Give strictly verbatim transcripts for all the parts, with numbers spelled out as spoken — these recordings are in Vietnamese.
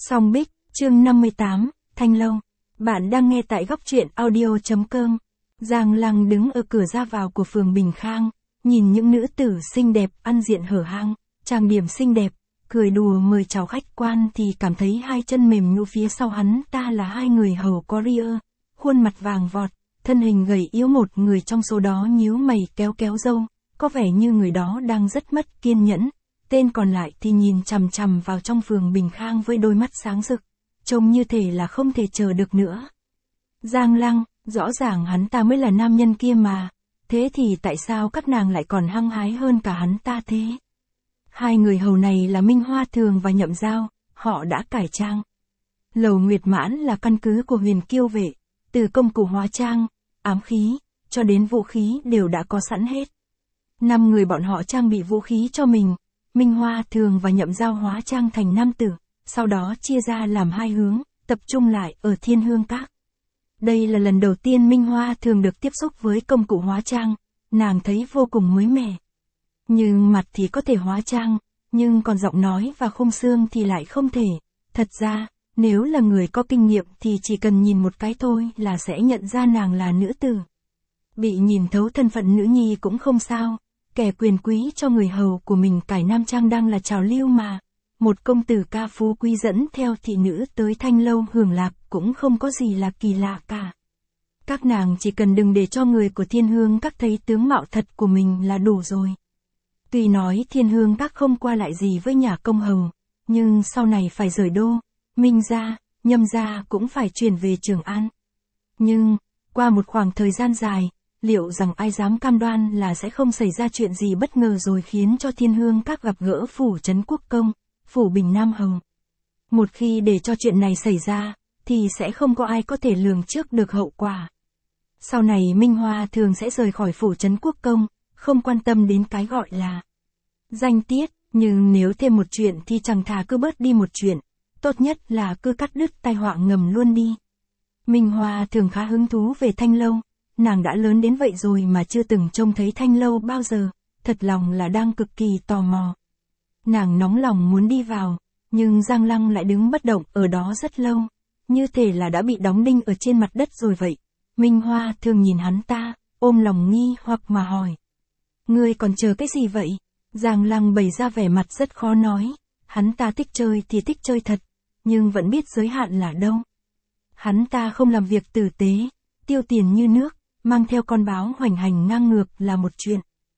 Song Bích, chương năm mươi tám, Thanh Lâu. Bạn đang nghe tại góc truyện audio.com. Giang Lăng đứng ở cửa ra vào của phường Bình Khang, nhìn những nữ tử xinh đẹp ăn diện hở hang, trang điểm xinh đẹp, cười đùa mời chào khách quan thì cảm thấy hai chân mềm nhũn. Phía sau hắn ta là hai người hầu courier, khuôn mặt vàng vọt, thân hình gầy yếu. Một người trong số đó nhíu mày kéo kéo râu, có vẻ như người đó đang rất mất kiên nhẫn. Tên còn lại thì nhìn chằm chằm vào trong phường Bình Khang với đôi mắt sáng rực, trông như thể là không thể chờ được nữa. Giang Lăng, rõ ràng hắn ta mới là nam nhân kia mà, thế thì tại sao các nàng lại còn hăng hái hơn cả hắn ta thế? Hai người hầu này là Minh Hoa Thường và Nhậm Giao, họ đã cải trang. Lầu Nguyệt Mãn là căn cứ của Huyền Kiêu vệ, từ công cụ hóa trang, ám khí, cho đến vũ khí đều đã có sẵn hết. Năm người bọn họ trang bị vũ khí cho mình. Minh Hoa Thường và Nhậm Giao hóa trang thành nam tử, sau đó chia ra làm hai hướng, tập trung lại ở Thiên Hương Các. Đây là lần đầu tiên Minh Hoa Thường được tiếp xúc với công cụ hóa trang, nàng thấy vô cùng mới mẻ. Nhưng mặt thì có thể hóa trang, nhưng còn giọng nói và khung xương thì lại không thể. Thật ra, nếu là người có kinh nghiệm thì chỉ cần nhìn một cái thôi là sẽ nhận ra nàng là nữ tử. Bị nhìn thấu thân phận nữ nhi cũng không sao. Kẻ quyền quý cho người hầu của mình cải nam trang đang là trào lưu mà. Một công tử ca phú quý dẫn theo thị nữ tới Thanh Lâu hưởng lạc cũng không có gì là kỳ lạ cả. Các nàng chỉ cần đừng để cho người của Thiên Hương Các thấy tướng mạo thật của mình là đủ rồi. Tuy nói Thiên Hương Các không qua lại gì với nhà công hầu, nhưng sau này phải rời đô, Minh gia, Nhâm gia cũng phải chuyển về Trường An. Nhưng, qua một khoảng thời gian dài, liệu rằng ai dám cam đoan là sẽ không xảy ra chuyện gì bất ngờ rồi khiến cho Thiên Hương Các gặp gỡ phủ Trấn Quốc Công, phủ Bình Nam Hầu. Một khi để cho chuyện này xảy ra, thì sẽ không có ai có thể lường trước được hậu quả. Sau này Minh Hoa Thường sẽ rời khỏi phủ Trấn Quốc Công, không quan tâm đến cái gọi là danh tiết, nhưng nếu thêm một chuyện thì chẳng thà cứ bớt đi một chuyện, tốt nhất là cứ cắt đứt tai họa ngầm luôn đi. Minh Hoa Thường khá hứng thú về Thanh Lâu. Nàng đã lớn đến vậy rồi mà chưa từng trông thấy Thanh Lâu bao giờ, thật lòng là đang cực kỳ tò mò. Nàng nóng lòng muốn đi vào, nhưng Giang Lăng lại đứng bất động ở đó rất lâu, như thể là đã bị đóng đinh ở trên mặt đất rồi vậy. Minh Hoa Thường nhìn hắn ta, ôm lòng nghi hoặc mà hỏi. Ngươi còn chờ cái gì vậy? Giang Lăng bày ra vẻ mặt rất khó nói, hắn ta thích chơi thì thích chơi thật, nhưng vẫn biết giới hạn là đâu. Hắn ta không làm việc tử tế, tiêu tiền như nước, mang theo con báo hoành hành ngang ngược là một chuyện.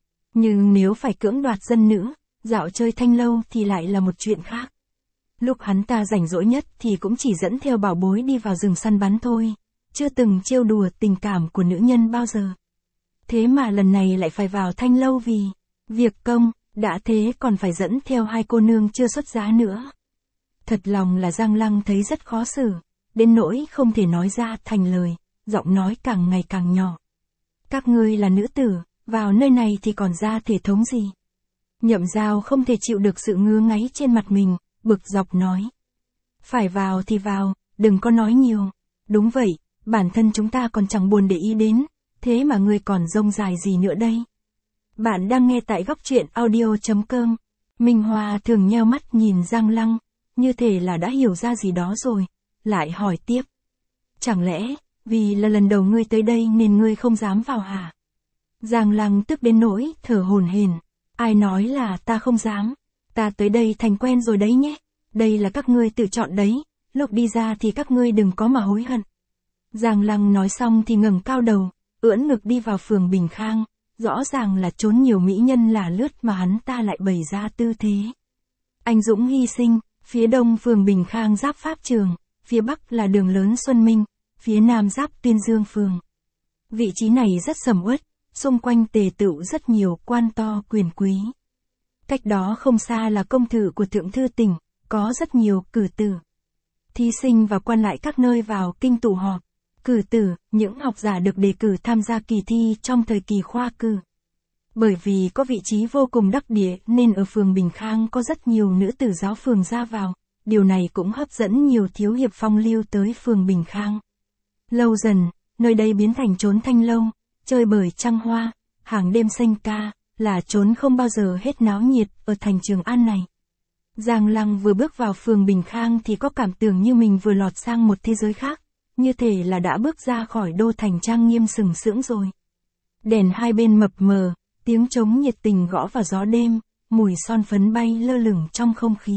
Nhưng nếu phải cưỡng đoạt dân nữ, dạo chơi Thanh Lâu thì lại là một chuyện khác. Lúc hắn ta rảnh rỗi nhất thì cũng chỉ dẫn theo bảo bối đi vào rừng săn bắn thôi, chưa từng trêu đùa tình cảm của nữ nhân bao giờ. Thế mà lần này lại phải vào Thanh Lâu vì việc công, đã thế còn phải dẫn theo hai cô nương chưa xuất giá nữa. Thật lòng là Giang Lăng thấy rất khó xử, đến nỗi không thể nói ra thành lời. Giọng nói càng ngày càng nhỏ. Các ngươi là nữ tử, vào nơi này thì còn ra thể thống gì? Nhậm Giao không thể chịu được sự ngứa ngáy trên mặt mình, bực dọc nói. Phải vào thì vào, đừng có nói nhiều. Đúng vậy, bản thân chúng ta còn chẳng buồn để ý đến, thế mà ngươi còn rông dài gì nữa đây? Bạn đang nghe tại góc truyện audio.com. Minh Hoa Thường nheo mắt nhìn Giang Lăng, như thể là đã hiểu ra gì đó rồi, lại hỏi tiếp. Chẳng lẽ, vì là lần đầu ngươi tới đây nên ngươi không dám vào hả? Giang Lăng tức đến nỗi thở hổn hển. Ai nói là ta không dám? Ta tới đây thành quen rồi đấy nhé. Đây là các ngươi tự chọn đấy, lúc đi ra thì các ngươi đừng có mà hối hận. Giang Lăng nói xong thì ngẩng cao đầu, ưỡn ngực đi vào phường Bình Khang, rõ ràng là trốn nhiều mỹ nhân là lướt mà hắn ta lại bày ra tư thế. Anh dũng hy sinh, phía đông phường Bình Khang giáp Pháp Trường, phía bắc là đường lớn Xuân Minh. Phía nam giáp Tuyên Dương phường. Vị trí này rất sầm uất, xung quanh tề tựu rất nhiều quan to quyền quý. Cách đó không xa là công thự của Thượng Thư Tỉnh, có rất nhiều cử tử. Thí sinh và quan lại các nơi vào kinh tụ họp. Cử tử, những học giả được đề cử tham gia kỳ thi trong thời kỳ khoa cử. Bởi vì có vị trí vô cùng đắc địa nên ở phường Bình Khang có rất nhiều nữ tử giáo phường ra vào. Điều này cũng hấp dẫn nhiều thiếu hiệp phong lưu tới phường Bình Khang. Lâu dần, nơi đây biến thành chốn Thanh Lâu, chơi bời trăng hoa, hàng đêm xanh ca, là chốn không bao giờ hết náo nhiệt ở thành Trường An này. Giang Lăng vừa bước vào phường Bình Khang thì có cảm tưởng như mình vừa lọt sang một thế giới khác, như thể là đã bước ra khỏi đô thành trang nghiêm sừng sững rồi. Đèn hai bên mập mờ, tiếng trống nhiệt tình gõ vào gió đêm, mùi son phấn bay lơ lửng trong không khí.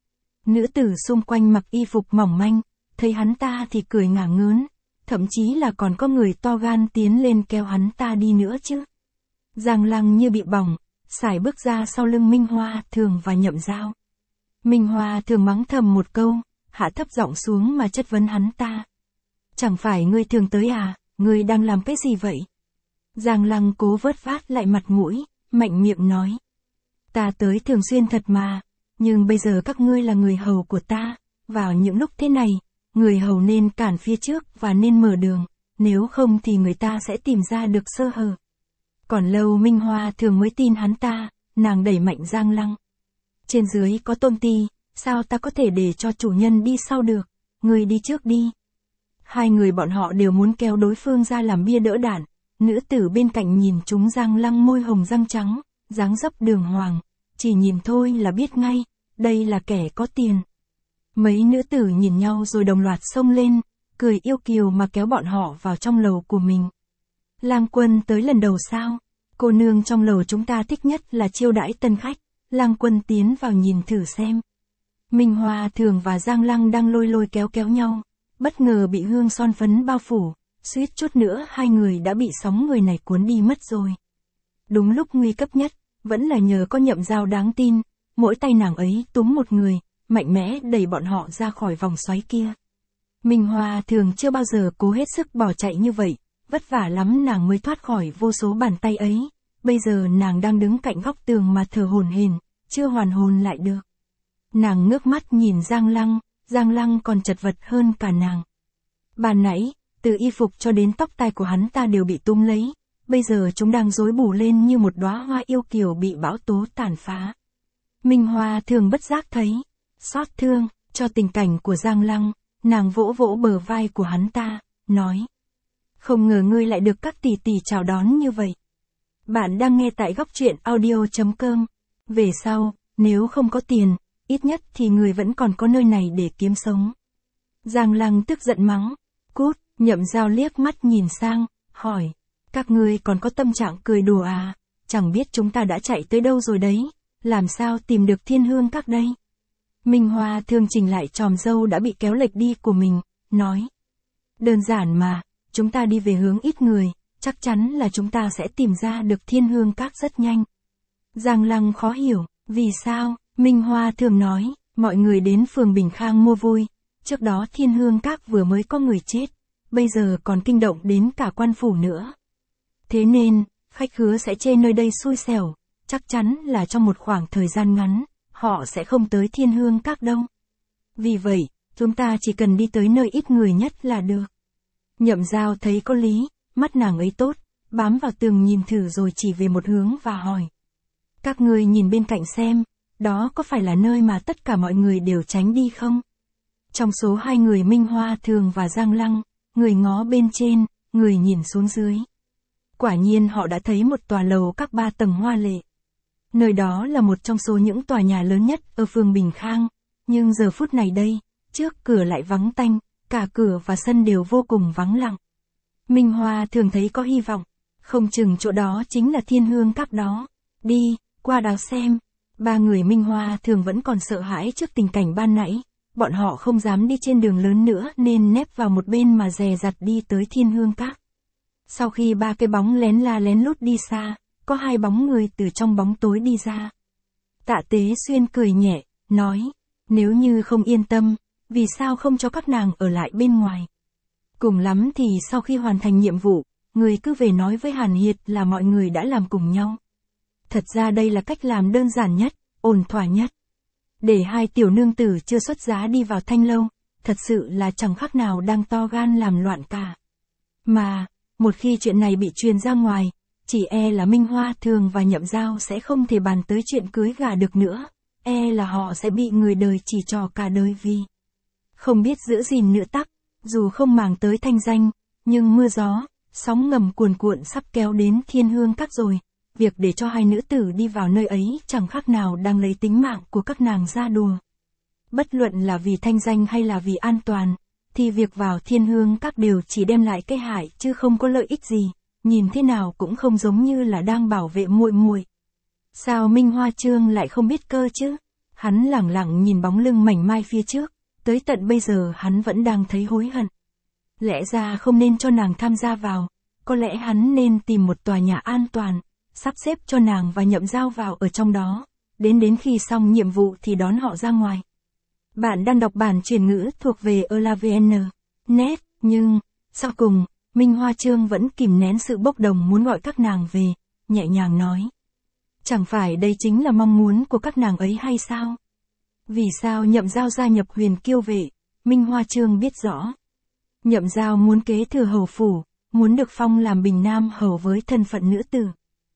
Nữ tử xung quanh mặc y phục mỏng manh, thấy hắn ta thì cười ngả ngớn, thậm chí là còn có người to gan tiến lên kéo hắn ta đi nữa chứ. Giang Lăng như bị bỏng, sải bước ra sau lưng Minh Hoa Thường và Nhậm Giao. Minh Hoa Thường mắng thầm một câu, hạ thấp giọng xuống mà chất vấn hắn ta. Chẳng phải ngươi thường tới à, ngươi đang làm cái gì vậy? Giang Lăng cố vớt vát lại mặt mũi, mạnh miệng nói. Ta tới thường xuyên thật mà, nhưng bây giờ các ngươi là người hầu của ta, vào những lúc thế này, người hầu nên cản phía trước và nên mở đường, nếu không thì người ta sẽ tìm ra được sơ hở. Còn lâu Minh Hoa Thường mới tin hắn ta, nàng đẩy mạnh Giang Lăng. Trên dưới có tôn ti, sao ta có thể để cho chủ nhân đi sau được, ngươi đi trước đi. Hai người bọn họ đều muốn kéo đối phương ra làm bia đỡ đạn, nữ tử bên cạnh nhìn chúng Giang Lăng môi hồng răng trắng, dáng dấp đường hoàng, chỉ nhìn thôi là biết ngay, đây là kẻ có tiền. Mấy nữ tử nhìn nhau rồi đồng loạt xông lên, cười yêu kiều mà kéo bọn họ vào trong lầu của mình. Lang Quân tới lần đầu sao? Cô nương trong lầu chúng ta thích nhất là chiêu đãi tân khách. Lang Quân tiến vào nhìn thử xem. Minh Hoa Thường và Giang Lăng đang lôi lôi kéo kéo nhau, bất ngờ bị hương son phấn bao phủ, suýt chút nữa hai người đã bị sóng người này cuốn đi mất rồi. Đúng lúc nguy cấp nhất, vẫn là nhờ có Nhậm Giao đáng tin, mỗi tay nàng ấy túm một người, mạnh mẽ đẩy bọn họ ra khỏi vòng xoáy kia. Minh Hoa Thường chưa bao giờ cố hết sức bỏ chạy như vậy, vất vả lắm nàng mới thoát khỏi vô số bàn tay ấy, bây giờ nàng đang đứng cạnh góc tường mà thở hổn hển, chưa hoàn hồn lại được. Nàng ngước mắt nhìn Giang Lăng, Giang Lăng còn chật vật hơn cả nàng. Ban nãy, từ y phục cho đến tóc tai của hắn ta đều bị túm lấy, bây giờ chúng đang rối bù lên như một đóa hoa yêu kiều bị bão tố tàn phá. Minh Hoa Thường bất giác thấy, xót thương, cho tình cảnh của Giang Lăng, nàng vỗ vỗ bờ vai của hắn ta, nói. Không ngờ ngươi lại được các tỷ tỷ chào đón như vậy. Bạn đang nghe tại góc truyện audio chấm com. Về sau, nếu không có tiền, ít nhất thì người vẫn còn có nơi này để kiếm sống. Giang Lăng tức giận mắng, cút, Nhậm Giao liếc mắt nhìn sang, hỏi, các ngươi còn có tâm trạng cười đùa à, chẳng biết chúng ta đã chạy tới đâu rồi đấy, làm sao tìm được Thiên Hương Các đây? Minh Hoa Thường chỉnh lại chòm râu đã bị kéo lệch đi của mình, nói, đơn giản mà, chúng ta đi về hướng ít người, chắc chắn là chúng ta sẽ tìm ra được Thiên Hương Các rất nhanh. Giang Lăng khó hiểu, vì sao? Minh Hoa Thường nói, mọi người đến phường Bình Khang mua vui, trước đó Thiên Hương Các vừa mới có người chết, bây giờ còn kinh động đến cả quan phủ nữa. Thế nên, khách khứa sẽ chê nơi đây xui xẻo, chắc chắn là trong một khoảng thời gian ngắn, họ sẽ không tới Thiên Hương Các đâu. Vì vậy, chúng ta chỉ cần đi tới nơi ít người nhất là được. Nhậm Giao thấy có lý, mắt nàng ấy tốt, bám vào tường nhìn thử rồi chỉ về một hướng và hỏi. Các ngươi nhìn bên cạnh xem, đó có phải là nơi mà tất cả mọi người đều tránh đi không? Trong số hai người Minh Hoa Thường và Giang Lăng, người ngó bên trên, người nhìn xuống dưới. Quả nhiên họ đã thấy một tòa lầu các ba tầng hoa lệ. Nơi đó là một trong số những tòa nhà lớn nhất ở phường Bình Khang, nhưng giờ phút này đây, trước cửa lại vắng tanh, cả cửa và sân đều vô cùng vắng lặng. Minh Hoa Thường thấy có hy vọng, không chừng chỗ đó chính là Thiên Hương Các đó. Đi, qua đó xem. Ba người Minh Hoa Thường vẫn còn sợ hãi trước tình cảnh ban nãy, bọn họ không dám đi trên đường lớn nữa nên nép vào một bên mà dè dặt đi tới Thiên Hương Các. Sau khi ba cái bóng lén la lén lút đi xa, có hai bóng người từ trong bóng tối đi ra. Tạ Tế Xuyên cười nhẹ, nói, nếu như không yên tâm, vì sao không cho các nàng ở lại bên ngoài? Cùng lắm thì sau khi hoàn thành nhiệm vụ, người cứ về nói với Hàn Hiệt là mọi người đã làm cùng nhau. Thật ra đây là cách làm đơn giản nhất, ổn thỏa nhất. Để hai tiểu nương tử chưa xuất giá đi vào thanh lâu, thật sự là chẳng khác nào đang to gan làm loạn cả. Mà, một khi chuyện này bị truyền ra ngoài, chỉ e là Minh Hoa Thường và Nhậm Giao sẽ không thể bàn tới chuyện cưới gả được nữa, e là họ sẽ bị người đời chỉ trò cả đời vì không biết giữ gìn nữa tắc, dù không màng tới thanh danh, nhưng mưa gió, sóng ngầm cuồn cuộn sắp kéo đến Thiên Hương Các rồi, việc để cho hai nữ tử đi vào nơi ấy chẳng khác nào đang lấy tính mạng của các nàng ra đùa. Bất luận là vì thanh danh hay là vì an toàn, thì việc vào Thiên Hương Các đều chỉ đem lại cái hại chứ không có lợi ích gì, nhìn thế nào cũng không giống như là đang bảo vệ muội muội. Sao Minh Hoa Trương lại không biết cơ chứ? Hắn lẳng lặng nhìn bóng lưng mảnh mai phía trước, tới tận bây giờ hắn vẫn đang thấy hối hận. Lẽ ra không nên cho nàng tham gia vào, có lẽ hắn nên tìm một tòa nhà an toàn, sắp xếp cho nàng và Nhậm Giao vào ở trong đó, đến đến khi xong nhiệm vụ thì đón họ ra ngoài. Bạn đang đọc bản chuyển ngữ thuộc về elavn chấm net, nhưng, sau cùng, Minh Hoa Trương vẫn kìm nén sự bốc đồng muốn gọi các nàng về, nhẹ nhàng nói. Chẳng phải đây chính là mong muốn của các nàng ấy hay sao? Vì sao Nhậm Giao gia nhập Huyền Kiêu Vệ, Minh Hoa Trương biết rõ. Nhậm Giao muốn kế thừa hầu phủ, muốn được phong làm bình nam hầu với thân phận nữ tử.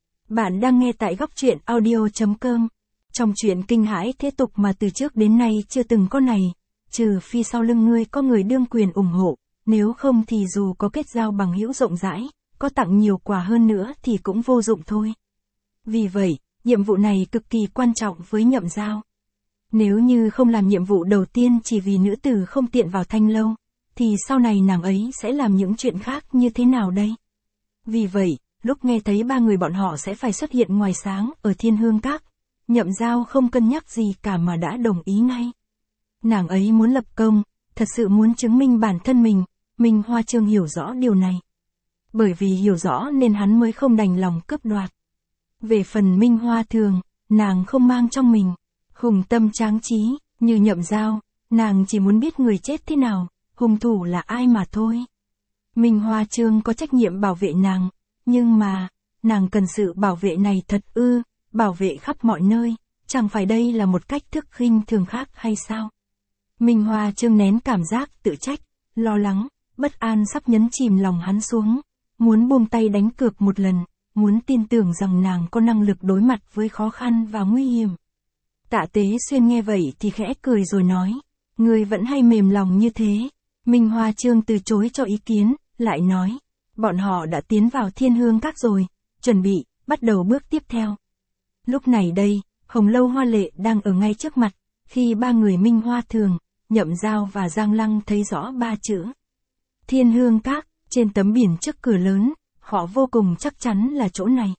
Bạn đang nghe tại góc truyện audio chấm com. Trong chuyện kinh hãi thế tục mà từ trước đến nay chưa từng có này, trừ phi sau lưng ngươi có người đương quyền ủng hộ, nếu không thì dù có kết giao bằng hữu rộng rãi, có tặng nhiều quà hơn nữa thì cũng vô dụng thôi. Vì vậy, nhiệm vụ này cực kỳ quan trọng với Nhậm Giao. Nếu như không làm nhiệm vụ đầu tiên chỉ vì nữ tử không tiện vào Thanh Lâu, thì sau này nàng ấy sẽ làm những chuyện khác như thế nào đây? Vì vậy, lúc nghe thấy ba người bọn họ sẽ phải xuất hiện ngoài sáng ở Thiên Hương Các, Nhậm Giao không cân nhắc gì cả mà đã đồng ý ngay. Nàng ấy muốn lập công, thật sự muốn chứng minh bản thân mình, Minh Hoa Trương hiểu rõ điều này. Bởi vì hiểu rõ nên hắn mới không đành lòng cướp đoạt. Về phần Minh Hoa Thường, nàng không mang trong mình hùng tâm tráng trí, như Nhậm Giao, nàng chỉ muốn biết người chết thế nào, hung thủ là ai mà thôi. Minh Hoa Trương có trách nhiệm bảo vệ nàng, nhưng mà, nàng cần sự bảo vệ này thật ư, bảo vệ khắp mọi nơi, chẳng phải đây là một cách thức khinh thường khác hay sao? Minh Hoa Trương nén cảm giác tự trách, lo lắng, bất an sắp nhấn chìm lòng hắn xuống, muốn buông tay đánh cược một lần, muốn tin tưởng rằng nàng có năng lực đối mặt với khó khăn và nguy hiểm. Tạ Tế Xuyên nghe vậy thì khẽ cười rồi nói, người vẫn hay mềm lòng như thế. Minh Hoa Trương từ chối cho ý kiến, lại nói, bọn họ đã tiến vào Thiên Hương Các rồi, chuẩn bị, bắt đầu bước tiếp theo. Lúc này đây, Hồng Lâu Hoa Lệ đang ở ngay trước mặt, khi ba người Minh Hoa Thường, Nhậm Giao và Giang Lăng thấy rõ ba chữ Thiên Hương Các, trên tấm biển trước cửa lớn, họ vô cùng chắc chắn là chỗ này.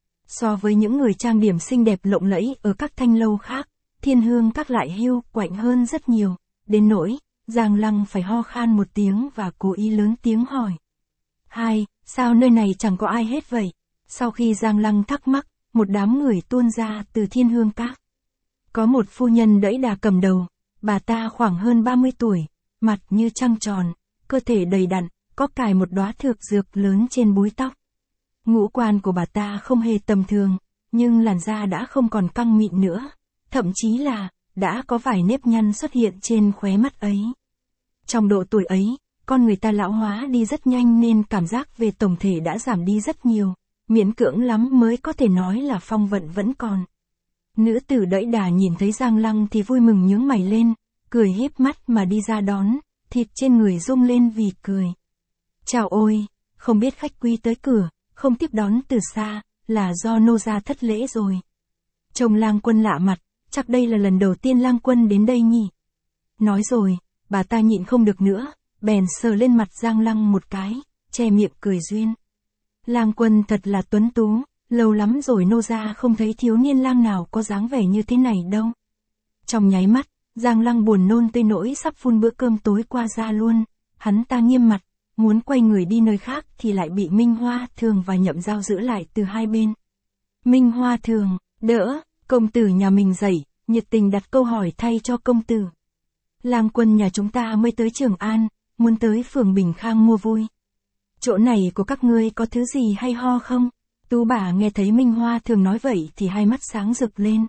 So với những người trang điểm xinh đẹp lộng lẫy ở các thanh lâu khác, Thiên Hương Các lại hiu quạnh hơn rất nhiều, đến nỗi, Giang Lăng phải ho khan một tiếng và cố ý lớn tiếng hỏi. Hai, sao nơi này chẳng có ai hết vậy? Sau khi Giang Lăng thắc mắc, một đám người tuôn ra từ Thiên Hương Các. Có một phu nhân đẫy đà cầm đầu, bà ta khoảng hơn ba mươi tuổi, mặt như trăng tròn, cơ thể đầy đặn, có cài một đóa thược dược lớn trên búi tóc. Ngũ quan của bà ta không hề tầm thường, nhưng làn da đã không còn căng mịn nữa, thậm chí là, đã có vài nếp nhăn xuất hiện trên khóe mắt ấy. Trong độ tuổi ấy, con người ta lão hóa đi rất nhanh nên cảm giác về tổng thể đã giảm đi rất nhiều, miễn cưỡng lắm mới có thể nói là phong vận vẫn còn. Nữ tử đẫy đà nhìn thấy Giang Lăng thì vui mừng nhướng mày lên, cười híp mắt mà đi ra đón, thịt trên người rung lên vì cười. Chào ôi, không biết khách quý tới cửa, không tiếp đón từ xa, là do nô gia thất lễ rồi. Trông Lang Quân lạ mặt, chắc đây là lần đầu tiên Lang Quân đến đây nhỉ. Nói rồi, bà ta nhịn không được nữa, bèn sờ lên mặt Giang Lăng một cái, che miệng cười duyên. Lang Quân thật là tuấn tú, lâu lắm rồi nô gia không thấy thiếu niên lang nào có dáng vẻ như thế này đâu. Trong nháy mắt, Giang Lăng buồn nôn tới nỗi sắp phun bữa cơm tối qua ra luôn, hắn ta nghiêm mặt, muốn quay người đi nơi khác thì lại bị Minh Hoa Thường và Nhậm Giao giữ lại từ hai bên. Minh Hoa Thường, đỡ, công tử nhà mình dậy, nhiệt tình đặt câu hỏi thay cho công tử. Lang Quân nhà chúng ta mới tới Trường An, muốn tới phường Bình Khang mua vui. Chỗ này của các ngươi có thứ gì hay ho không? Tú bà nghe thấy Minh Hoa Thường nói vậy thì hai mắt sáng rực lên.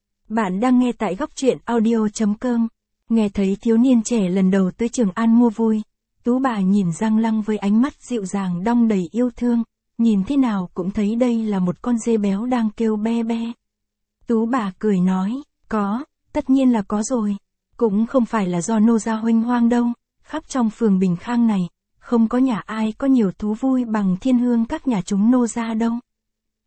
Bạn đang nghe tại góc truyện audio chấm com. Nghe thấy thiếu niên trẻ lần đầu tới Trường An mua vui, Tú bà nhìn Giang Lăng với ánh mắt dịu dàng đong đầy yêu thương, nhìn thế nào cũng thấy đây là một con dê béo đang kêu be be. Tú bà cười nói, có, tất nhiên là có rồi, cũng không phải là do nô gia huênh hoang đâu, khắp trong phường Bình Khang này, không có nhà ai có nhiều thú vui bằng Thiên Hương Các nhà chúng nô gia đâu.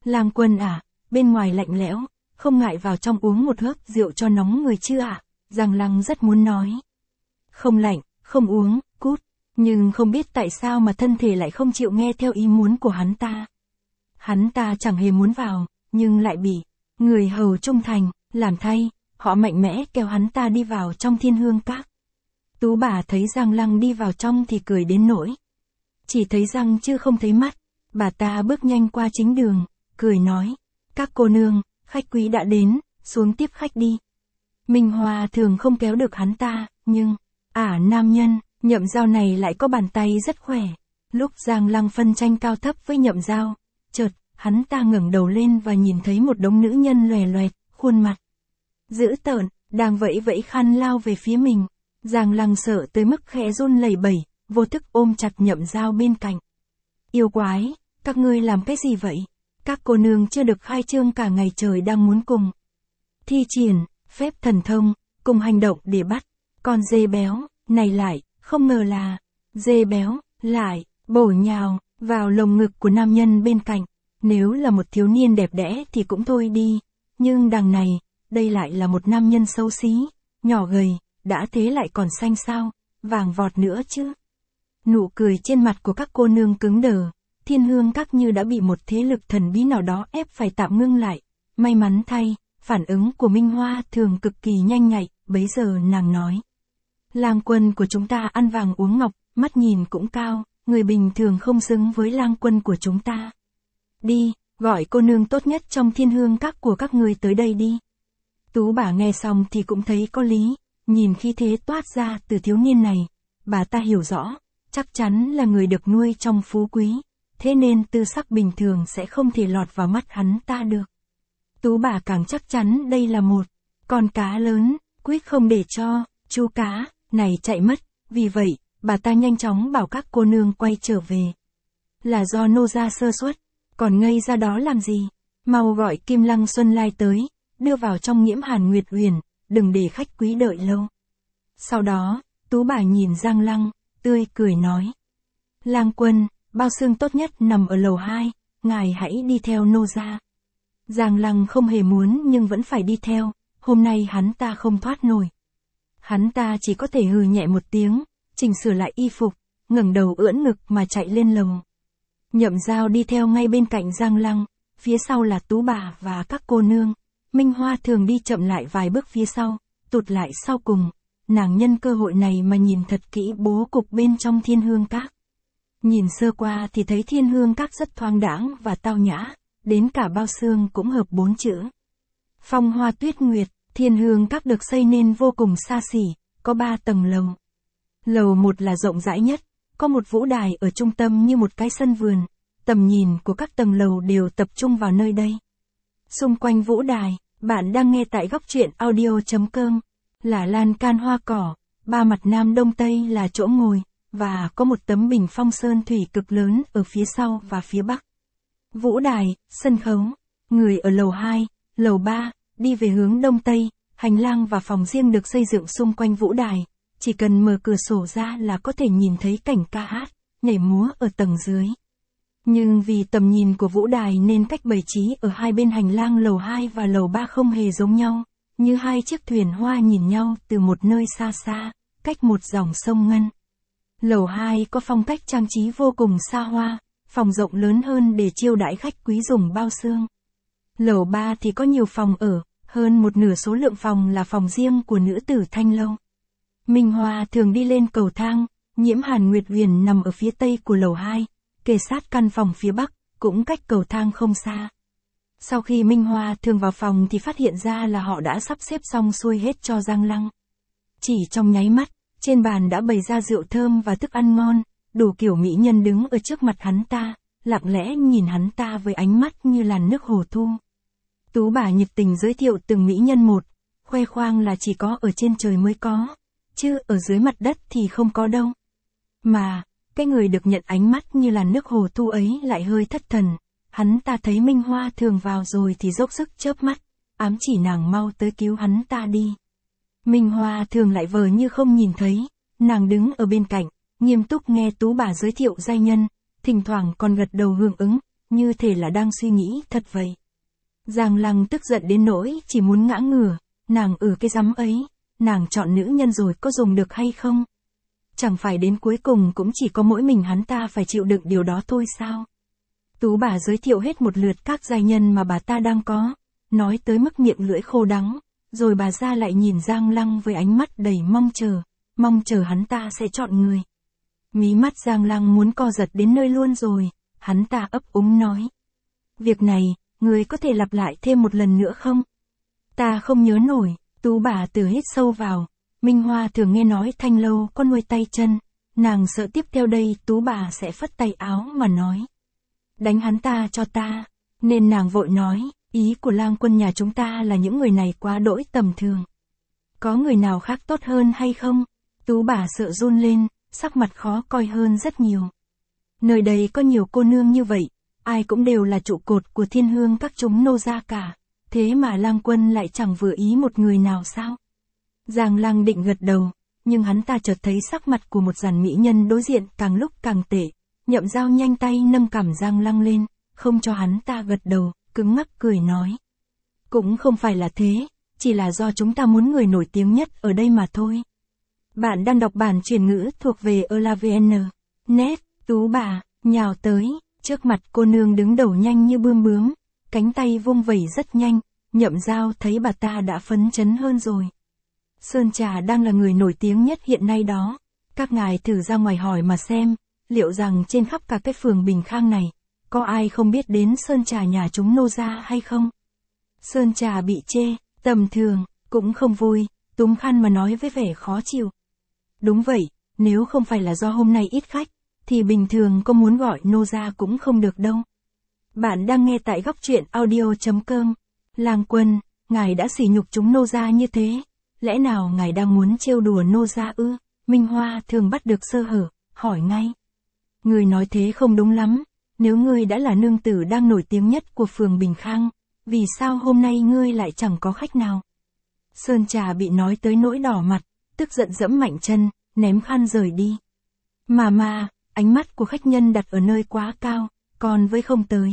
Lang Quân à, bên ngoài lạnh lẽo, không ngại vào trong uống một hớp rượu cho nóng người chưa ạ? Giang Lăng rất muốn nói. Không lạnh, không uống, cút. Nhưng không biết tại sao mà thân thể lại không chịu nghe theo ý muốn của hắn ta. Hắn ta chẳng hề muốn vào, nhưng lại bị người hầu trung thành, làm thay, họ mạnh mẽ kéo hắn ta đi vào trong Thiên Hương Các. Tú bà thấy Giang Lăng đi vào trong thì cười đến nỗi. Chỉ thấy răng chứ không thấy mắt, bà ta bước nhanh qua chính đường, cười nói, các cô nương, khách quý đã đến, xuống tiếp khách đi. Minh Hoa thường không kéo được hắn ta, nhưng, ả nam nhân, Nhậm Giao này lại có bàn tay rất khỏe. Lúc Giang Lăng phân tranh cao thấp với Nhậm Giao, chợt, hắn ta ngẩng đầu lên và nhìn thấy một đống nữ nhân lòe loẹt, khuôn mặt dữ tợn, đang vẫy vẫy khăn lao về phía mình. Giang Lăng sợ tới mức khẽ run lẩy bẩy, vô thức ôm chặt Nhậm Giao bên cạnh. Yêu quái, các ngươi làm cái gì vậy? Các cô nương chưa được khai trương cả ngày trời đang muốn cùng thi triển phép thần thông, cùng hành động để bắt con dê béo, này lại, không ngờ là dê béo, lại bổ nhào vào lồng ngực của nam nhân bên cạnh. Nếu là một thiếu niên đẹp đẽ thì cũng thôi đi, nhưng đằng này, đây lại là một nam nhân xấu xí, nhỏ gầy, đã thế lại còn xanh xao, vàng vọt nữa chứ. Nụ cười trên mặt của các cô nương cứng đờ, Thiên Hương Các như đã bị một thế lực thần bí nào đó ép phải tạm ngưng lại. May mắn thay, phản ứng của Minh Hoa thường cực kỳ nhanh nhạy, bấy giờ nàng nói. Lang Quân của chúng ta ăn vàng uống ngọc, mắt nhìn cũng cao, người bình thường không xứng với Lang Quân của chúng ta. Đi, gọi cô nương tốt nhất trong Thiên Hương Các của các người tới đây đi. Tú bà nghe xong thì cũng thấy có lý, nhìn khí thế toát ra từ thiếu niên này, bà ta hiểu rõ, chắc chắn là người được nuôi trong phú quý, thế nên tư sắc bình thường sẽ không thể lọt vào mắt hắn ta được. Tú bà càng chắc chắn đây là một con cá lớn, quyết không để cho chú cá này chạy mất, vì vậy, bà ta nhanh chóng bảo các cô nương quay trở về. Là do nô gia sơ suất, còn ngây ra đó làm gì? Mau gọi Kim Lăng Xuân Lai tới, đưa vào trong Nghiễm Hàn Nguyệt Huyền, đừng để khách quý đợi lâu. Sau đó, Tú bà nhìn Giang Lăng, tươi cười nói. Lang Quân, bao xương tốt nhất nằm ở lầu hai, ngài hãy đi theo nô gia. Giang Lăng không hề muốn nhưng vẫn phải đi theo, hôm nay hắn ta không thoát nổi. Hắn ta chỉ có thể hừ nhẹ một tiếng, chỉnh sửa lại y phục, ngẩng đầu ưỡn ngực mà chạy lên lầu. Nhậm Giao đi theo ngay bên cạnh Giang Lăng, phía sau là Tú bà và các cô nương. Minh Hoa thường đi chậm lại vài bước phía sau, tụt lại sau cùng. Nàng nhân cơ hội này mà nhìn thật kỹ bố cục bên trong Thiên Hương Các. Nhìn sơ qua thì thấy Thiên Hương Các rất thoáng đãng và tao nhã, đến cả bao xương cũng hợp bốn chữ. Phong Hoa Tuyết Nguyệt, Thiên Hương Các được xây nên vô cùng xa xỉ, có ba tầng lầu. Lầu một là rộng rãi nhất, có một vũ đài ở trung tâm như một cái sân vườn, tầm nhìn của các tầng lầu đều tập trung vào nơi đây. Xung quanh vũ đài, bạn đang nghe tại góc truyện audio chấm com, là lan can hoa cỏ, ba mặt nam đông tây là chỗ ngồi, và có một tấm bình phong sơn thủy cực lớn ở phía sau và phía bắc. Vũ đài, sân khấu, người ở lầu hai, lầu ba, đi về hướng đông tây, hành lang và phòng riêng được xây dựng xung quanh vũ đài, chỉ cần mở cửa sổ ra là có thể nhìn thấy cảnh ca hát, nhảy múa ở tầng dưới. Nhưng vì tầm nhìn của vũ đài nên cách bày trí ở hai bên hành lang lầu hai và lầu ba không hề giống nhau, như hai chiếc thuyền hoa nhìn nhau từ một nơi xa xa, cách một dòng sông ngân. Lầu hai có phong cách trang trí vô cùng xa hoa, phòng rộng lớn hơn để chiêu đãi khách quý dùng bao xương. Lầu ba thì có nhiều phòng ở, hơn một nửa số lượng phòng là phòng riêng của nữ tử Thanh Lâu. Minh Hoa thường đi lên cầu thang, Nhiễm Hàn Nguyệt Huyền nằm ở phía tây của lầu hai, kề sát căn phòng phía bắc, cũng cách cầu thang không xa. Sau khi Minh Hoa thường vào phòng thì phát hiện ra là họ đã sắp xếp xong xuôi hết cho Giang Lăng. Chỉ trong nháy mắt, trên bàn đã bày ra rượu thơm và thức ăn ngon, đủ kiểu mỹ nhân đứng ở trước mặt hắn ta, lặng lẽ nhìn hắn ta với ánh mắt như làn nước hồ thu. Tú bà nhiệt tình giới thiệu từng mỹ nhân một, khoe khoang là chỉ có ở trên trời mới có, chứ ở dưới mặt đất thì không có đâu. Mà, cái người được nhận ánh mắt như làn nước hồ thu ấy lại hơi thất thần, hắn ta thấy Minh Hoa thường vào rồi thì dốc sức chớp mắt, ám chỉ nàng mau tới cứu hắn ta đi. Minh Hoa thường lại vờ như không nhìn thấy, nàng đứng ở bên cạnh, nghiêm túc nghe Tú bà giới thiệu giai nhân, thỉnh thoảng còn gật đầu hưởng ứng, như thể là đang suy nghĩ thật vậy. Giang Lăng tức giận đến nỗi chỉ muốn ngã ngửa, nàng ở cái rắm ấy, nàng chọn nữ nhân rồi có dùng được hay không? Chẳng phải đến cuối cùng cũng chỉ có mỗi mình hắn ta phải chịu đựng điều đó thôi sao? Tú bà giới thiệu hết một lượt các giai nhân mà bà ta đang có, nói tới mức miệng lưỡi khô đắng, rồi bà ra lại nhìn Giang Lăng với ánh mắt đầy mong chờ, mong chờ hắn ta sẽ chọn người. Mí mắt Giang Lăng muốn co giật đến nơi luôn rồi, hắn ta ấp úng nói. Việc này, người có thể lặp lại thêm một lần nữa không? Ta không nhớ nổi. Tú bà từ hít sâu vào, Minh Hoa thường nghe nói Thanh Lâu có nuôi tay chân, nàng sợ tiếp theo đây Tú bà sẽ phất tay áo mà nói. Đánh hắn ta cho ta, nên nàng vội nói, ý của lang quân nhà chúng ta là những người này quá đỗi tầm thường. Có người nào khác tốt hơn hay không? Tú bà sợ run lên, sắc mặt khó coi hơn rất nhiều. Nơi đây có nhiều cô nương như vậy, ai cũng đều là trụ cột của thiên hương các chúng nô gia cả. Thế mà lang quân lại chẳng vừa ý một người nào sao? Giang Lăng định gật đầu, nhưng hắn ta chợt thấy sắc mặt của một dàn mỹ nhân đối diện càng lúc càng tệ. Nhậm Giao nhanh tay nâng cằm Giang Lăng lên, không cho hắn ta gật đầu, cứng ngắc cười nói. Cũng không phải là thế, chỉ là do chúng ta muốn người nổi tiếng nhất ở đây mà thôi. Bạn đang đọc bản chuyển ngữ thuộc về Elavn. Net, Tú bà, nhào tới, trước mặt cô nương đứng đầu nhanh như bươm bướm. Cánh tay vung vẩy rất nhanh, Nhậm Giao thấy bà ta đã phấn chấn hơn rồi. Sơn Trà đang là người nổi tiếng nhất hiện nay đó. Các ngài thử ra ngoài hỏi mà xem, liệu rằng trên khắp cả cái phường Bình Khang này, có ai không biết đến Sơn Trà nhà chúng nô gia hay không? Sơn Trà bị chê, tầm thường, cũng không vui, túm khăn mà nói với vẻ khó chịu. Đúng vậy, nếu không phải là do hôm nay ít khách, thì bình thường có muốn gọi nô gia cũng không được đâu. Bạn đang nghe tại góc truyện audio chấm com. Lang quân, ngài đã sỉ nhục chúng nô gia như thế, lẽ nào ngài đang muốn trêu đùa nô gia ư? Minh Hoa thường bắt được sơ hở, hỏi ngay. Người nói thế không đúng lắm, nếu ngươi đã là nương tử đang nổi tiếng nhất của phường Bình Khang, vì sao hôm nay ngươi lại chẳng có khách nào? Sơn Trà bị nói tới nỗi đỏ mặt, tức giận giẫm mạnh chân, ném khăn rời đi. Mà mà, ánh mắt của khách nhân đặt ở nơi quá cao, còn với không tới.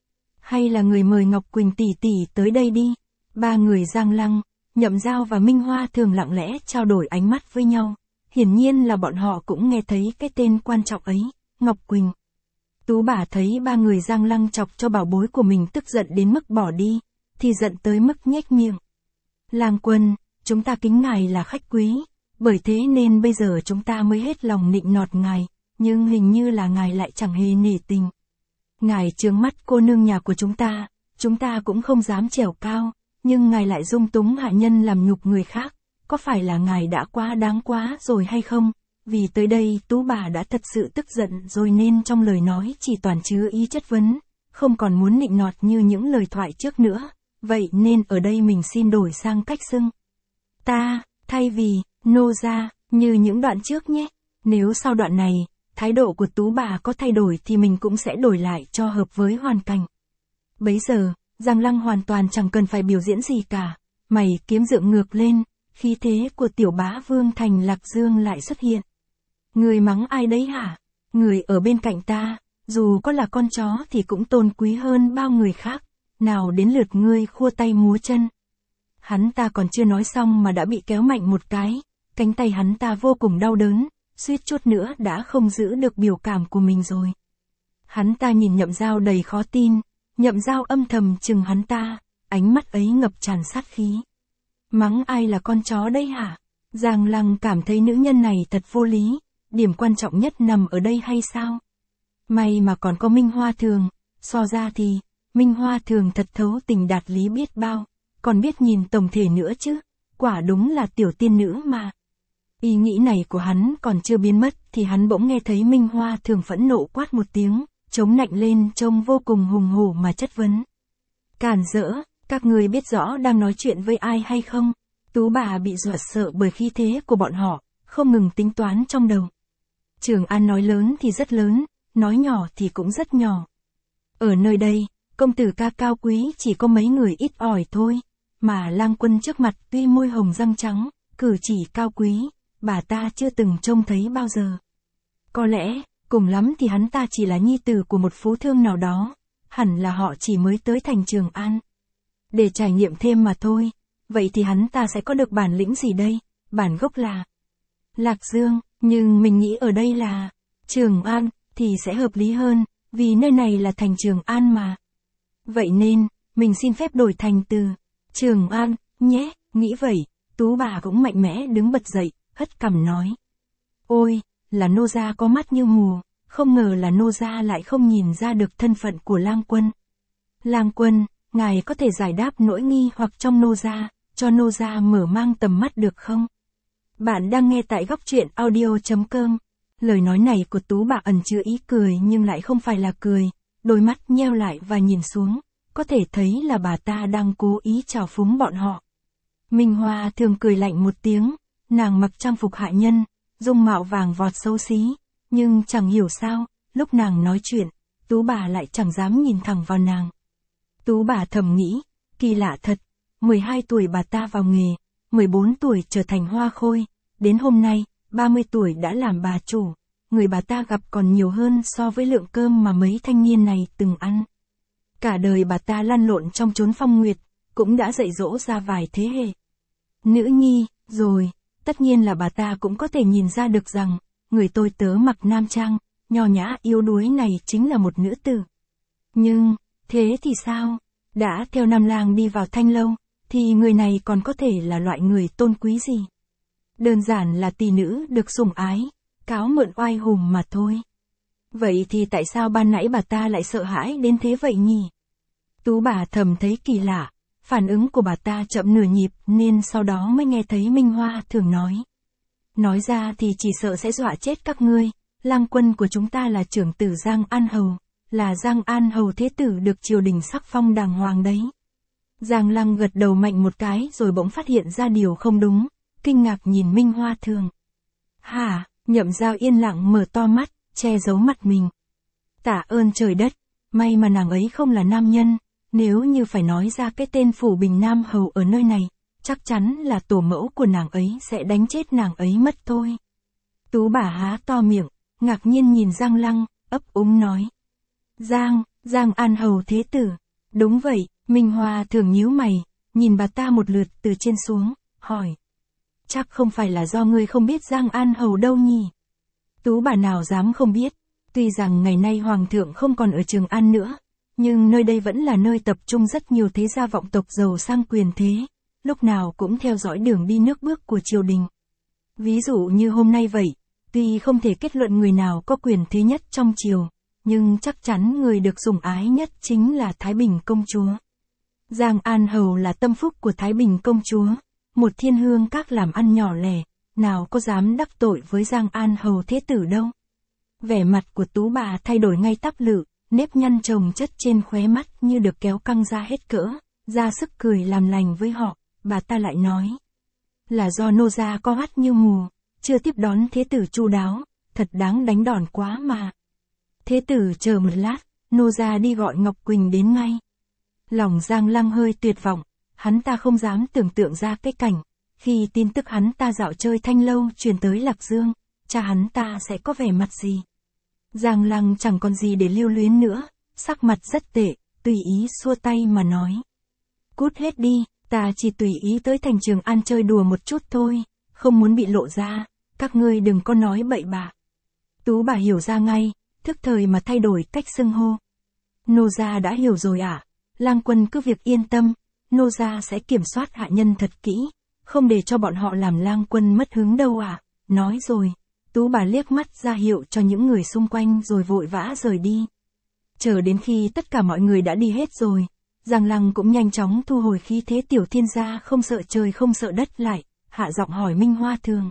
Hay là người mời Ngọc Quỳnh tỷ tỷ tới đây đi. Ba người Giang Lăng, Nhậm Giao và Minh Hoa thường lặng lẽ trao đổi ánh mắt với nhau. Hiển nhiên là bọn họ cũng nghe thấy cái tên quan trọng ấy, Ngọc Quỳnh. Tú bà thấy ba người Giang Lăng chọc cho bảo bối của mình tức giận đến mức bỏ đi, thì giận tới mức nhếch miệng. Lang quân, chúng ta kính ngài là khách quý, bởi thế nên bây giờ chúng ta mới hết lòng nịnh nọt ngài, nhưng hình như là ngài lại chẳng hề nể tình. Ngài trướng mắt cô nương nhà của chúng ta, chúng ta cũng không dám trèo cao, nhưng ngài lại dung túng hạ nhân làm nhục người khác, có phải là ngài đã quá đáng quá rồi hay không? Vì tới đây Tú bà đã thật sự tức giận rồi nên trong lời nói chỉ toàn chứa ý chất vấn, không còn muốn nịnh nọt như những lời thoại trước nữa, vậy nên ở đây mình xin đổi sang cách xưng. Ta, thay vì, nô gia, như những đoạn trước nhé, nếu sau đoạn này, thái độ của Tú bà có thay đổi thì mình cũng sẽ đổi lại cho hợp với hoàn cảnh. Bấy giờ, Giang Lăng hoàn toàn chẳng cần phải biểu diễn gì cả, mày kiếm dựng ngược lên, khí thế của tiểu bá vương thành Lạc Dương lại xuất hiện. Người mắng ai đấy hả? Người ở bên cạnh ta, dù có là con chó thì cũng tôn quý hơn bao người khác, nào đến lượt ngươi khua tay múa chân. Hắn ta còn chưa nói xong mà đã bị kéo mạnh một cái, cánh tay hắn ta vô cùng đau đớn, suýt chút nữa đã không giữ được biểu cảm của mình rồi. Hắn ta nhìn Nhậm Giao đầy khó tin, Nhậm Giao âm thầm chừng hắn ta, ánh mắt ấy ngập tràn sát khí. Mắng ai là con chó đấy hả? Giang Lăng cảm thấy nữ nhân này thật vô lý, điểm quan trọng nhất nằm ở đây hay sao? May mà còn có Minh Hoa Thường, so ra thì, Minh Hoa Thường thật thấu tình đạt lý biết bao, còn biết nhìn tổng thể nữa chứ, quả đúng là tiểu tiên nữ mà. Ý nghĩ này của hắn còn chưa biến mất thì hắn bỗng nghe thấy Minh Hoa Thường phẫn nộ quát một tiếng, chống nạnh lên trông vô cùng hùng hổ mà chất vấn. Cản rỡ, các người biết rõ đang nói chuyện với ai hay không? Tú bà bị dọa sợ bởi khí thế của bọn họ, không ngừng tính toán trong đầu. Trường An nói lớn thì rất lớn, nói nhỏ thì cũng rất nhỏ. Ở nơi đây, công tử ca cao quý chỉ có mấy người ít ỏi thôi, mà Lang quân trước mặt tuy môi hồng răng trắng, cử chỉ cao quý, bà ta chưa từng trông thấy bao giờ. Có lẽ, cùng lắm thì hắn ta chỉ là nhi tử của một phú thương nào đó, hẳn là họ chỉ mới tới thành Trường An. Để trải nghiệm thêm mà thôi, vậy thì hắn ta sẽ có được bản lĩnh gì đây, bản gốc là Lạc Dương, nhưng mình nghĩ ở đây là Trường An, thì sẽ hợp lý hơn, vì nơi này là thành Trường An mà. Vậy nên, mình xin phép đổi thành từ Trường An, nhé, nghĩ vậy, Tú bà cũng mạnh mẽ đứng bật dậy, hất cằm nói. Ôi, là nô gia có mắt như mù, không ngờ là nô gia lại không nhìn ra được thân phận của Lang Quân. Lang Quân, ngài có thể giải đáp nỗi nghi hoặc trong nô gia, cho nô gia mở mang tầm mắt được không? Bạn đang nghe tại góc truyện audio.com. Lời nói này của Tú bà ẩn chứa ý cười nhưng lại không phải là cười, đôi mắt nheo lại và nhìn xuống, có thể thấy là bà ta đang cố ý trào phúng bọn họ. Minh Hoa thường cười lạnh một tiếng, nàng mặc trang phục hạ nhân, dung mạo vàng vọt xấu xí, nhưng chẳng hiểu sao, lúc nàng nói chuyện, Tú bà lại chẳng dám nhìn thẳng vào nàng. Tú bà thầm nghĩ, kỳ lạ thật, mười hai tuổi bà ta vào nghề, mười bốn tuổi trở thành hoa khôi, đến hôm nay, ba mươi tuổi đã làm bà chủ, người bà ta gặp còn nhiều hơn so với lượng cơm mà mấy thanh niên này từng ăn. Cả đời bà ta lăn lộn trong chốn phong nguyệt, cũng đã dạy dỗ ra vài thế hệ nữ nhi, rồi, tất nhiên là bà ta cũng có thể nhìn ra được rằng, người tôi tớ mặc nam trang, nho nhã yếu đuối này chính là một nữ tử. Nhưng, thế thì sao? Đã theo Nam Lang đi vào Thanh Lâu, thì người này còn có thể là loại người tôn quý gì? Đơn giản là tỷ nữ được sủng ái, cáo mượn oai hùng mà thôi. Vậy thì tại sao ban nãy bà ta lại sợ hãi đến thế vậy nhỉ? Tú bà thầm thấy kỳ lạ, phản ứng của bà ta chậm nửa nhịp nên sau đó mới nghe thấy Minh Hoa thường nói. Nói ra thì chỉ sợ sẽ dọa chết các ngươi, Lang Quân của chúng ta là trưởng tử Giang An Hầu, là Giang An Hầu thế tử được triều đình sắc phong đàng hoàng đấy. Giang Lăng gật đầu mạnh một cái rồi bỗng phát hiện ra điều không đúng, kinh ngạc nhìn Minh Hoa thường. Hả, Nhậm Giao yên lặng mở to mắt, che giấu mặt mình. Tạ ơn trời đất, may mà nàng ấy không là nam nhân, nếu như phải nói ra cái tên Phủ Bình Nam Hầu ở nơi này, chắc chắn là tổ mẫu của nàng ấy sẽ đánh chết nàng ấy mất thôi. Tú bà há to miệng, ngạc nhiên nhìn Giang Lăng, ấp úng nói. Giang, Giang An Hầu thế tử. Đúng vậy, Minh Hoa thường nhíu mày, nhìn bà ta một lượt từ trên xuống, hỏi. Chắc không phải là do ngươi không biết Giang An Hầu đâu nhỉ? Tú bà nào dám không biết, tuy rằng ngày nay Hoàng thượng không còn ở Trường An nữa, nhưng nơi đây vẫn là nơi tập trung rất nhiều thế gia vọng tộc giàu sang quyền thế, lúc nào cũng theo dõi đường đi nước bước của triều đình. Ví dụ như hôm nay vậy, tuy không thể kết luận người nào có quyền thế nhất trong triều, nhưng chắc chắn người được sủng ái nhất chính là Thái Bình công chúa. Giang An Hầu là tâm phúc của Thái Bình công chúa, một thiên hương các làm ăn nhỏ lẻ, nào có dám đắc tội với Giang An Hầu thế tử đâu. Vẻ mặt của Tú bà thay đổi ngay tắp lự, nếp nhăn chồng chất trên khóe mắt như được kéo căng ra hết cỡ, ra sức cười làm lành với họ, bà ta lại nói. Là do nô gia có mắt như mù, chưa tiếp đón thế tử chu đáo, thật đáng đánh đòn quá mà. Thế tử chờ một lát, nô gia đi gọi Ngọc Quỳnh đến ngay. Lòng Giang Lăng hơi tuyệt vọng, hắn ta không dám tưởng tượng ra cái cảnh, khi tin tức hắn ta dạo chơi Thanh Lâu truyền tới Lạc Dương, cha hắn ta sẽ có vẻ mặt gì. Giang Lăng chẳng còn gì để lưu luyến nữa, sắc mặt rất tệ, tùy ý xua tay mà nói. Cút hết đi, ta chỉ tùy ý tới thành Trường An chơi đùa một chút thôi, không muốn bị lộ ra, các ngươi đừng có nói bậy bạ. Tú bà hiểu ra ngay, thức thời mà thay đổi cách xưng hô. Nô gia đã hiểu rồi ạ, à? Lang Quân cứ việc yên tâm, nô gia sẽ kiểm soát hạ nhân thật kỹ, không để cho bọn họ làm Lang Quân mất hứng đâu ạ. À? Nói rồi, Tú bà liếc mắt ra hiệu cho những người xung quanh rồi vội vã rời đi. Chờ đến khi tất cả mọi người đã đi hết rồi, Giang Lăng cũng nhanh chóng thu hồi khí thế tiểu thiên gia không sợ trời không sợ đất lại, hạ giọng hỏi Minh Hoa thường.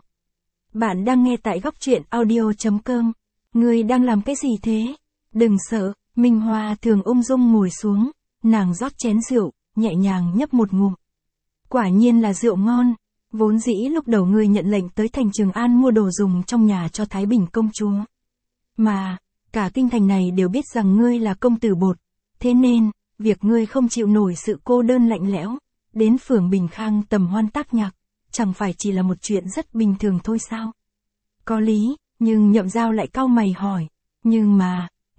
Bạn đang nghe tại góc truyện audio.com. Ngươi đang làm cái gì thế? Đừng sợ, Minh Hoa thường ung dung ngồi xuống, nàng rót chén rượu, nhẹ nhàng nhấp một ngụm. Quả nhiên là rượu ngon, vốn dĩ lúc đầu ngươi nhận lệnh tới thành Trường An mua đồ dùng trong nhà cho Thái Bình công chúa. Mà, cả kinh thành này đều biết rằng ngươi là công tử bột, thế nên, việc ngươi không chịu nổi sự cô đơn lạnh lẽo, đến phường Bình Khang tầm hoan tác nhạc, chẳng phải chỉ là một chuyện rất bình thường thôi sao? Có lý, nhưng Nhậm Giao lại cau mày hỏi, nhưng mà,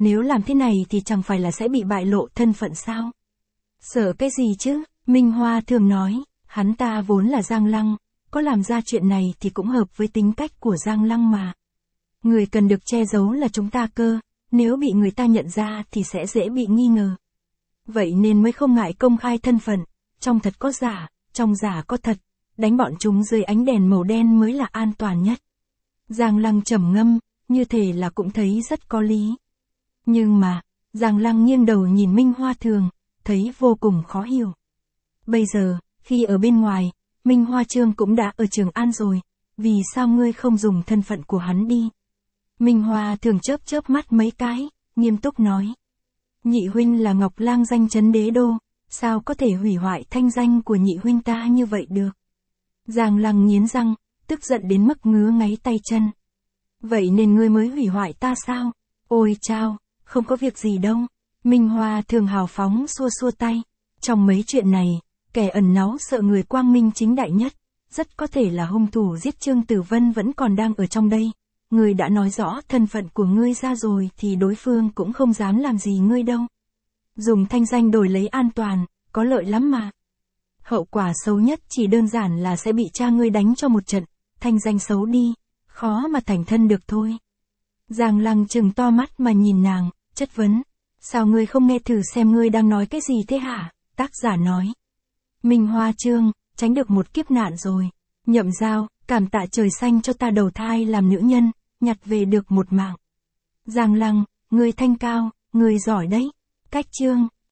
nếu làm thế này thì chẳng phải là sẽ bị bại lộ thân phận sao? Sợ cái gì chứ? Minh Hoa thường nói, hắn ta vốn là Giang Lăng, có làm ra chuyện này thì cũng hợp với tính cách của Giang Lăng mà. Người cần được che giấu là chúng ta cơ, nếu bị người ta nhận ra thì sẽ dễ bị nghi ngờ. Vậy nên mới không ngại công khai thân phận, trong thật có giả, trong giả có thật, đánh bọn chúng dưới ánh đèn màu đen mới là an toàn nhất. Giang Lăng trầm ngâm, như thể là cũng thấy rất có lý. Nhưng mà, Giang Lăng nghiêng đầu nhìn Minh Hoa Thường, thấy vô cùng khó hiểu. Bây giờ, khi ở bên ngoài, Minh Hoa Trương cũng đã ở Trường An rồi, vì sao ngươi không dùng thân phận của hắn đi? Minh Hoa Thường chớp chớp mắt mấy cái, nghiêm túc nói. Nhị huynh là Ngọc Lang danh chấn đế đô, sao có thể hủy hoại thanh danh của nhị huynh ta như vậy được? Giang Lăng nghiến răng, tức giận đến mức ngứa ngáy tay chân. Vậy nên ngươi mới hủy hoại ta sao? Ôi chao, không có việc gì đâu. Minh Hoa Thường hào phóng xua xua tay. Trong mấy chuyện này, kẻ ẩn náu sợ người quang minh chính đại nhất, rất có thể là hung thủ giết Trương Tử Vân vẫn còn đang ở trong đây. Ngươi đã nói rõ thân phận của ngươi ra rồi thì đối phương cũng không dám làm gì ngươi đâu. Dùng thanh danh đổi lấy an toàn, có lợi lắm mà. Hậu quả xấu nhất chỉ đơn giản là sẽ bị cha ngươi đánh cho một trận, thanh danh xấu đi, khó mà thành thân được thôi. Giang Lăng trừng to mắt mà nhìn nàng, chất vấn. Sao ngươi không nghe thử xem ngươi đang nói cái gì thế hả? Tác giả nói. Minh Hoa Trương, tránh được một kiếp nạn rồi. Nhậm Giao, cảm tạ trời xanh cho ta đầu thai làm nữ nhân, nhặt về được một mạng. Giang Lăng, ngươi thanh cao, ngươi giỏi đấy. Cách chương.